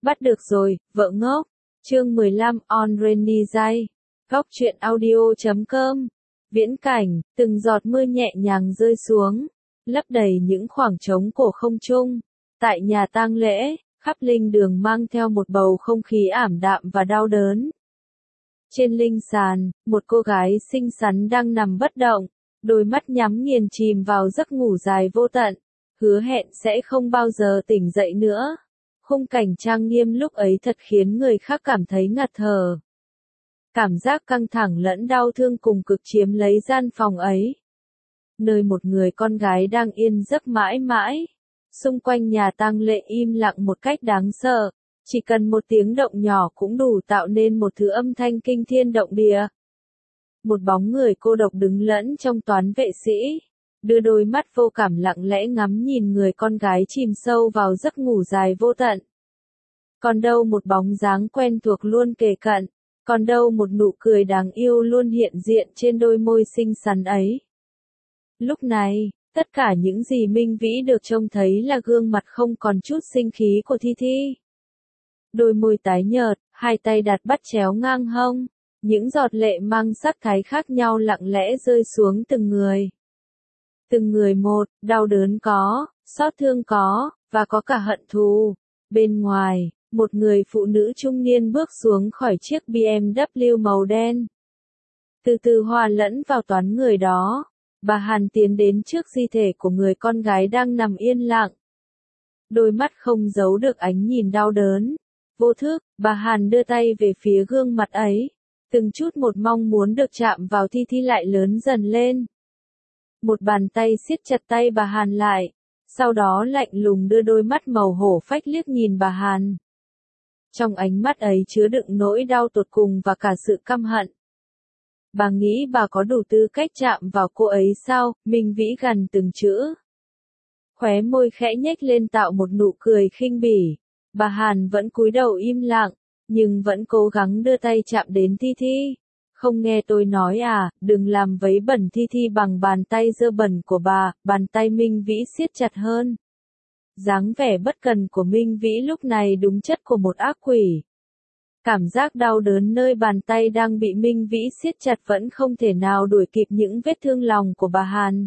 Bắt được rồi, vợ ngốc. Chương 15 On Rainy Day. Góc truyện audio.com. Viễn cảnh, từng giọt mưa nhẹ nhàng rơi xuống, lấp đầy những khoảng trống của không trung. Tại nhà tang lễ, khắp linh đường mang theo một bầu không khí ảm đạm và đau đớn. Trên linh sàn, một cô gái xinh xắn đang nằm bất động, đôi mắt nhắm nghiền chìm vào giấc ngủ dài vô tận, hứa hẹn sẽ không bao giờ tỉnh dậy nữa. Khung cảnh trang nghiêm lúc ấy thật khiến người khác cảm thấy ngạt thở. Cảm giác căng thẳng lẫn đau thương cùng cực chiếm lấy gian phòng ấy. Nơi một người con gái đang yên giấc mãi mãi. Xung quanh nhà tang lễ im lặng một cách đáng sợ. Chỉ cần một tiếng động nhỏ cũng đủ tạo nên một thứ âm thanh kinh thiên động địa. Một bóng người cô độc đứng lẫn trong toán vệ sĩ, đưa đôi mắt vô cảm lặng lẽ ngắm nhìn người con gái chìm sâu vào giấc ngủ dài vô tận. Còn đâu một bóng dáng quen thuộc luôn kề cận, còn đâu một nụ cười đáng yêu luôn hiện diện trên đôi môi xinh xắn ấy. Lúc này, tất cả những gì Minh Vĩ được trông thấy là gương mặt không còn chút sinh khí của Thi Thi. Đôi môi tái nhợt, hai tay đặt bắt chéo ngang hông, những giọt lệ mang sắc thái khác nhau lặng lẽ rơi xuống từng người. Từng người một, đau đớn có, xót thương có, và có cả hận thù. Bên ngoài, một người phụ nữ trung niên bước xuống khỏi chiếc BMW màu đen. Từ từ hòa lẫn vào toán người đó, bà Hàn tiến đến trước di thể của người con gái đang nằm yên lặng. Đôi mắt không giấu được ánh nhìn đau đớn. Vô thức, bà Hàn đưa tay về phía gương mặt ấy. Từng chút một mong muốn được chạm vào Thi Thi lại lớn dần lên. Một bàn tay siết chặt tay bà Hàn lại, sau đó lạnh lùng đưa đôi mắt màu hổ phách liếc nhìn bà Hàn. Trong ánh mắt ấy chứa đựng nỗi đau tột cùng và cả sự căm hận. Bà nghĩ bà có đủ tư cách chạm vào cô ấy sao? Minh Vĩ gằn từng chữ. Khóe môi khẽ nhếch lên tạo một nụ cười khinh bỉ. Bà Hàn vẫn cúi đầu im lặng, nhưng vẫn cố gắng đưa tay chạm đến Thi Thi. Không nghe tôi nói à, đừng làm vấy bẩn Thi Thi bằng bàn tay dơ bẩn của bà. Bàn tay Minh Vĩ siết chặt hơn. Dáng vẻ bất cần của Minh Vĩ lúc này đúng chất của một ác quỷ. Cảm giác đau đớn nơi bàn tay đang bị Minh Vĩ siết chặt vẫn không thể nào đuổi kịp những vết thương lòng của bà Hàn.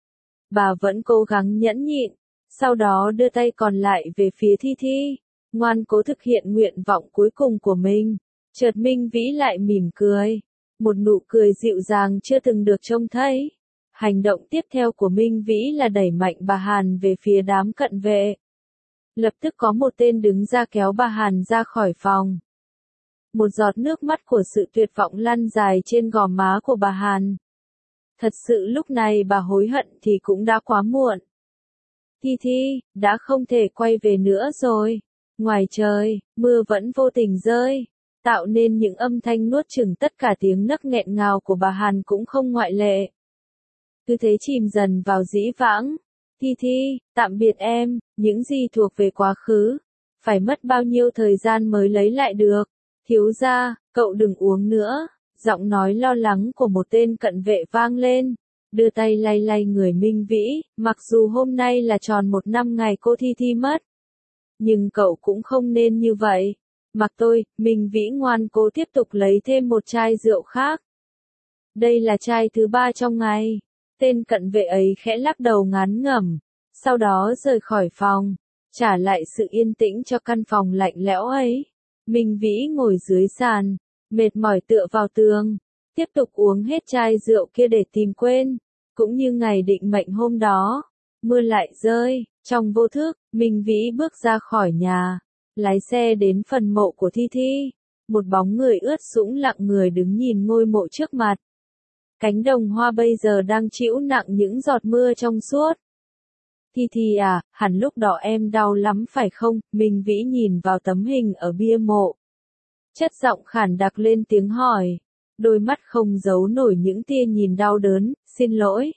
Bà vẫn cố gắng nhẫn nhịn, sau đó đưa tay còn lại về phía Thi Thi, ngoan cố thực hiện nguyện vọng cuối cùng của mình. Chợt Minh Vĩ lại mỉm cười, một nụ cười dịu dàng chưa từng được trông thấy. Hành động tiếp theo của Minh Vĩ là đẩy mạnh bà Hàn về phía đám cận vệ. Lập tức có một tên đứng ra kéo bà Hàn ra khỏi phòng. Một giọt nước mắt của sự tuyệt vọng lăn dài trên gò má của bà Hàn. Thật sự lúc này bà hối hận thì cũng đã quá muộn. Thi Thi, đã không thể quay về nữa rồi. Ngoài trời, mưa vẫn vô tình rơi, tạo nên những âm thanh nuốt chửng tất cả tiếng nấc nghẹn ngào của bà Hàn cũng không ngoại lệ. Cứ thế chìm dần vào dĩ vãng. Thi Thi, tạm biệt em, những gì thuộc về quá khứ. Phải mất bao nhiêu thời gian mới lấy lại được. Thiếu gia, cậu đừng uống nữa. Giọng nói lo lắng của một tên cận vệ vang lên. Đưa tay lay lay người Minh Vĩ, mặc dù hôm nay là tròn 1 năm ngày cô Thi Thi mất. Nhưng cậu cũng không nên như vậy. Mặc tôi, Minh Vĩ ngoan cố tiếp tục lấy thêm một chai rượu khác. Đây là chai thứ 3 trong ngày. Tên cận vệ ấy khẽ lắc đầu ngán ngẩm, sau đó rời khỏi phòng, trả lại sự yên tĩnh cho căn phòng lạnh lẽo ấy. Minh Vĩ ngồi dưới sàn, mệt mỏi tựa vào tường, tiếp tục uống hết chai rượu kia để tìm quên. Cũng như ngày định mệnh hôm đó, mưa lại rơi, trong vô thức, Minh Vĩ bước ra khỏi nhà, lái xe đến phần mộ của Thi Thi. Một bóng người ướt sũng lặng người đứng nhìn ngôi mộ trước mặt. Cánh đồng hoa bây giờ đang trĩu nặng những giọt mưa trong suốt. Thi Thi à, hẳn lúc đó em đau lắm phải không? Minh Vĩ nhìn vào tấm hình ở bia mộ. Chất giọng khản đặc lên tiếng hỏi. Đôi mắt không giấu nổi những tia nhìn đau đớn, xin lỗi.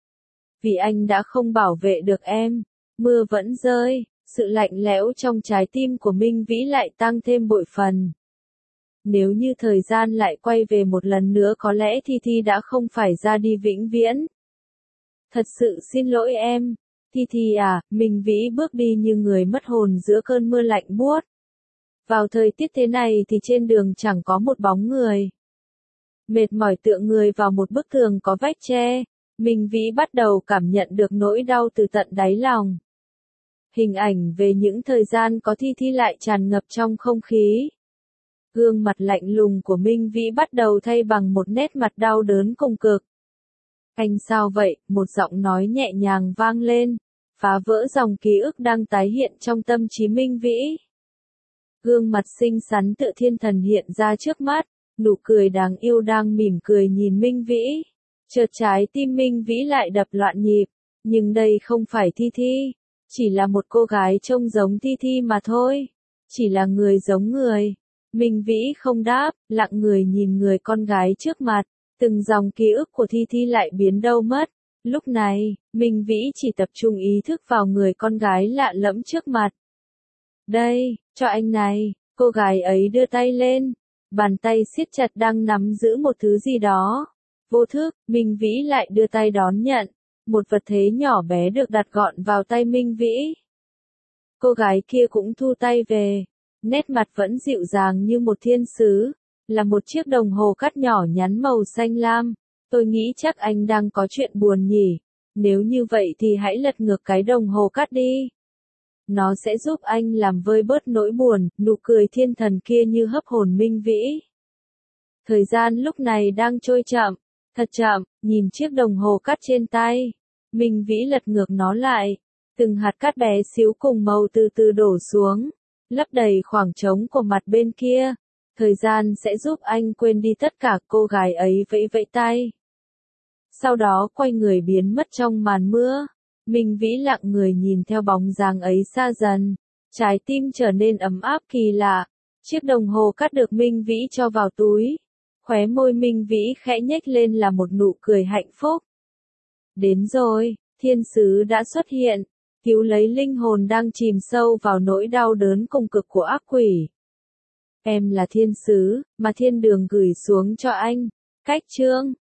Vì anh đã không bảo vệ được em. Mưa vẫn rơi, sự lạnh lẽo trong trái tim của Minh Vĩ lại tăng thêm bội phần. Nếu như thời gian lại quay về một lần nữa có lẽ Thi Thi đã không phải ra đi vĩnh viễn. Thật sự xin lỗi em. Thi Thi à, Minh Vĩ bước đi như người mất hồn giữa cơn mưa lạnh buốt. Vào thời tiết thế này thì trên đường chẳng có một bóng người. Mệt mỏi tựa người vào một bức tường có vách tre, Minh Vĩ bắt đầu cảm nhận được nỗi đau từ tận đáy lòng. Hình ảnh về những thời gian có Thi Thi lại tràn ngập trong không khí. Gương mặt lạnh lùng của Minh Vĩ bắt đầu thay bằng một nét mặt đau đớn cùng cực. Anh sao vậy? Một giọng nói nhẹ nhàng vang lên, phá vỡ dòng ký ức đang tái hiện trong tâm trí Minh Vĩ. Gương mặt xinh xắn tựa thiên thần hiện ra trước mắt, nụ cười đáng yêu đang mỉm cười nhìn Minh Vĩ. Chợt trái tim Minh Vĩ lại đập loạn nhịp, nhưng đây không phải Thi Thi, chỉ là một cô gái trông giống Thi Thi mà thôi, chỉ là người giống người. Minh Vĩ không đáp, lặng người nhìn người con gái trước mặt, từng dòng ký ức của Thi Thi lại biến đâu mất. Lúc này, Minh Vĩ chỉ tập trung ý thức vào người con gái lạ lẫm trước mặt. Đây, cho anh này, cô gái ấy đưa tay lên, bàn tay siết chặt đang nắm giữ một thứ gì đó. Vô thức, Minh Vĩ lại đưa tay đón nhận, một vật thế nhỏ bé được đặt gọn vào tay Minh Vĩ. Cô gái kia cũng thu tay về, nét mặt vẫn dịu dàng như một thiên sứ, là một chiếc đồng hồ cát nhỏ nhắn màu xanh lam. Tôi nghĩ chắc anh đang có chuyện buồn nhỉ, nếu như vậy thì hãy lật ngược cái đồng hồ cát đi. Nó sẽ giúp anh làm vơi bớt nỗi buồn. Nụ cười thiên thần kia như hấp hồn Minh Vĩ. Thời gian lúc này đang trôi chậm, thật chậm, nhìn chiếc đồng hồ cát trên tay. Minh Vĩ lật ngược nó lại, từng hạt cát bé xíu cùng màu từ từ đổ xuống, lấp đầy khoảng trống của mặt bên kia. Thời gian sẽ giúp anh quên đi tất cả. Cô gái ấy vẫy vẫy tay, sau đó quay người biến mất trong màn mưa. Minh Vĩ lặng người nhìn theo bóng dáng ấy xa dần, trái tim trở nên ấm áp kỳ lạ. Chiếc đồng hồ cát được Minh Vĩ cho vào túi, khóe môi Minh Vĩ khẽ nhếch lên là một nụ cười hạnh phúc. Đến rồi, thiên sứ đã xuất hiện, cứu lấy linh hồn đang chìm sâu vào nỗi đau đớn cùng cực của ác quỷ. Em là thiên sứ, mà thiên đường gửi xuống cho anh. Cách chương